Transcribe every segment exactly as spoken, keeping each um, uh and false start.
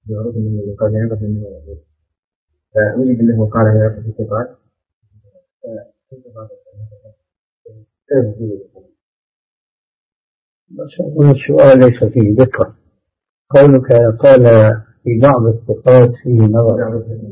يعرض من يقال يعرف من فوجد أنه قال يعرف في الثقات. السؤال ليس فيه ذكر. قولك قال في بعض الثقات فيه نظر.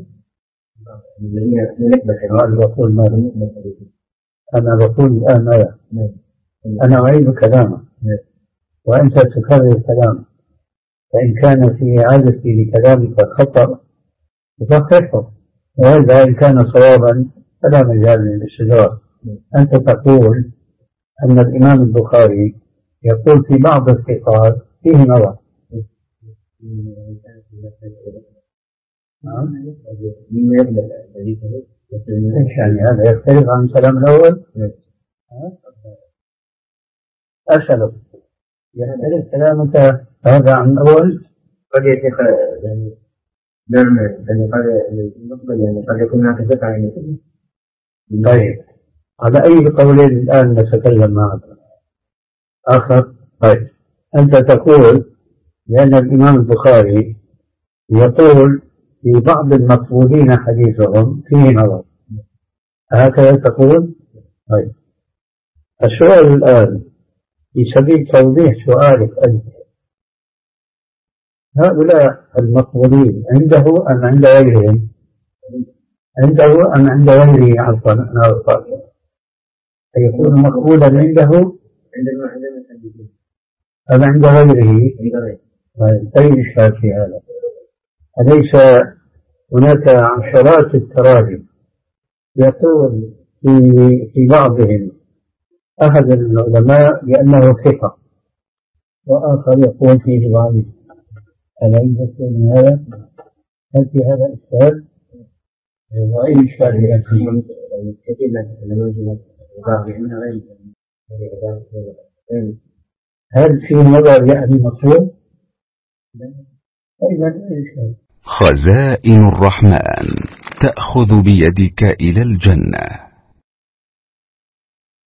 أنا بقول ما أنا بقول الآن ماذا؟ أنا أعيد كلامه وأنت تكرر كلامه، فإن كان في إعادتي لكلامك خطأ فصححه، وهذا إن كان صوابا فلا مجال للاستدراك. أنت تقول أن الإمام البخاري يقول في بعض الثقات فيه نظر. ايش يعني هذا يختلف عن الكلام الأول؟ أسألك يختلف كلامك هذا عن الأول؟ قد يتخ يعني نعم يعني قد نقبل يعني قد يكون هناك ثقة يعني. طيب على أي قولين الآن نتكلم معك آخر؟ طيب أنت تقول لأن الإمام البخاري يقول في بعض المقبولين حديثهم فيه نظر، هكذا تقول؟ طيب السؤال الآن في سبيل توضيح سؤالك أنت، هؤلاء المقبولين عنده أم عند غيرهم؟ عنده أم عند غيره؟ عفوا أنا أقول يكون مقبولا عنده أم عند غيره؟ أي إشكال في هذا؟ أليس هناك عشرات التراجم يقول في في بعضهم أحد العلماء بأنه ثقة وآخر يقول فيه ضعيف، هل عندك من هذا؟ هل في هذا إشكال؟ وأي إشكال يأتي؟ كثير من الموجودات هل في نظر يعني مطلوب؟ أيضا إشكال. خزائن الرحمن تأخذ بيدك إلى الجنة.